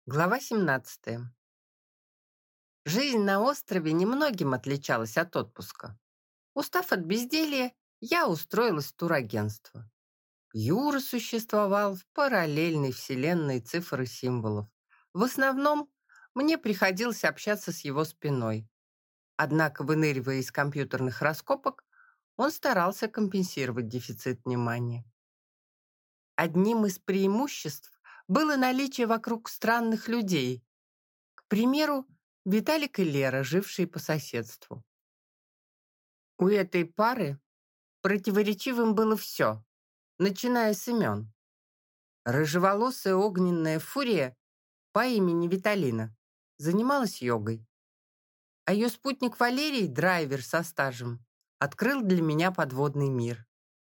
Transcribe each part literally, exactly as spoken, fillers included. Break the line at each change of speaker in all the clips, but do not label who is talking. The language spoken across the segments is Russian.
Глава семнадцатая. Жизнь на острове немногим отличалась от отпуска. Устав от безделья, я устроилась в турагентство. Юра существовал в параллельной вселенной цифр и символов. В основном мне приходилось общаться с его спиной. Однако, выныривая из компьютерных раскопок, он старался компенсировать дефицит внимания. Одним из преимуществ было наличие вокруг странных людей. К примеру, Виталик и Лера, жившие по соседству. У этой пары противоречивым было все, начиная с имен. Рыжеволосая огненная фурия по имени Виталина занималась йогой, а ее спутник Валерий, драйвер со стажем, открыл для меня подводный мир.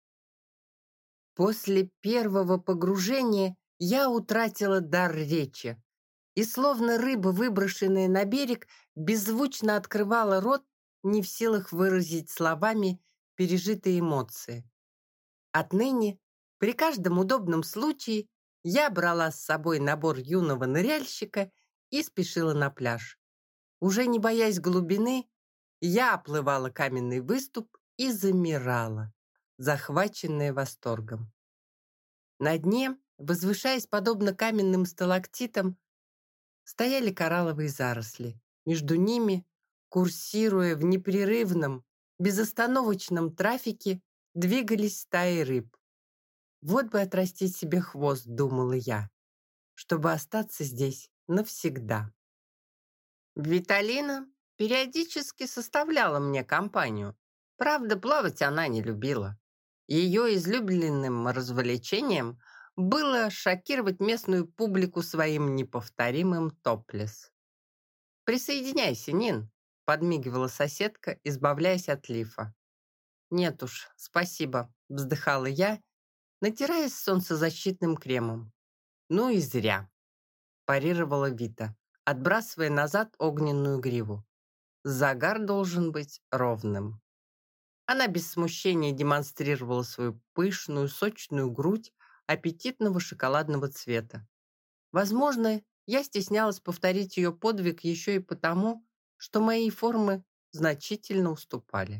После первого погружения я утратила дар речи и, словно рыба, выброшенная на берег, беззвучно открывала рот, не в силах выразить словами пережитые эмоции. Отныне, при каждом удобном случае, я брала с собой набор юного ныряльщика и спешила на пляж. Уже не боясь глубины, я оплывала каменный выступ и замирала, захваченная восторгом. На дне, возвышаясь подобно каменным сталактитам, стояли коралловые заросли. Между ними, курсируя в непрерывном, безостановочном трафике, двигались стаи рыб. Вот бы отрастить себе хвост, думала я, чтобы остаться здесь навсегда. Виталина периодически составляла мне компанию. Правда, плавать она не любила. Ее излюбленным развлечением было шокировать местную публику своим неповторимым топлес. «Присоединяйся, Нин», — подмигивала соседка, избавляясь от лифа. «Нет уж, спасибо», — вздыхала я, натираясь солнцезащитным кремом. «Ну и зря», — парировала Вита, отбрасывая назад огненную гриву. «Загар должен быть ровным». Она без смущения демонстрировала свою пышную, сочную грудь аппетитного шоколадного цвета. Возможно, я стеснялась повторить ее подвиг еще и потому, что мои формы значительно уступали.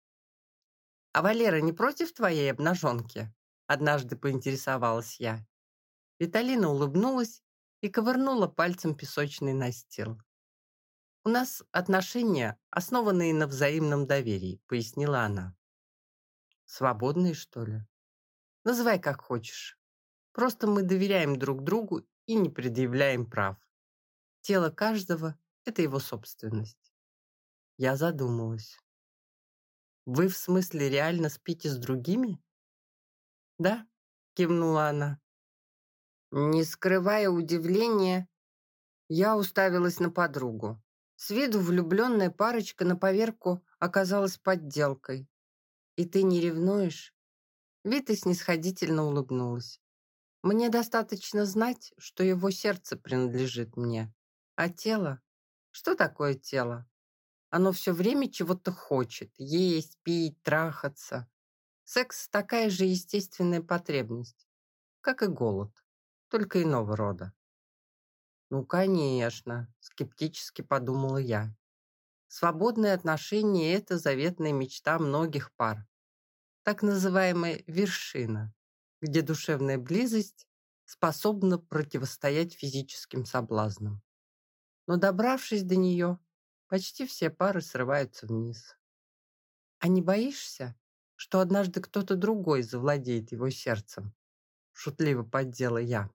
«А Валера не против твоей обнаженки?» — однажды поинтересовалась я. Виталина улыбнулась и ковырнула пальцем песочный настил. «У нас отношения, основанные на взаимном доверии», — пояснила она. «Свободные, что ли? Называй как хочешь. Просто мы доверяем друг другу и не предъявляем прав. Тело каждого — это его собственность». Я задумалась. «Вы в смысле реально спите с другими?» «Да», — кивнула она. Не скрывая удивления, я уставилась на подругу. С виду влюбленная парочка на поверку оказалась подделкой. «И ты не ревнуешь?» Вита снисходительно улыбнулась. «Мне достаточно знать, что его сердце принадлежит мне. А тело? Что такое тело? Оно все время чего-то хочет. Есть, пить, трахаться. Секс — такая же естественная потребность, как и голод, только иного рода». «Ну, конечно», — скептически подумала я. «Свободные отношения — это заветная мечта многих пар. Так называемая вершина, где душевная близость способна противостоять физическим соблазнам. Но, добравшись до нее, почти все пары срываются вниз. А не боишься, что однажды кто-то другой завладеет его сердцем?» Шутливо поддела я.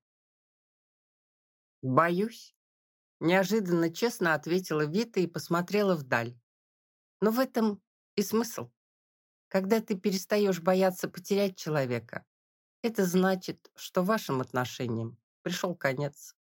«Боюсь», — неожиданно честно ответила Вита и посмотрела вдаль. «Но в этом и смысл. Когда ты перестаешь бояться потерять человека, это значит, что вашим отношениям пришел конец».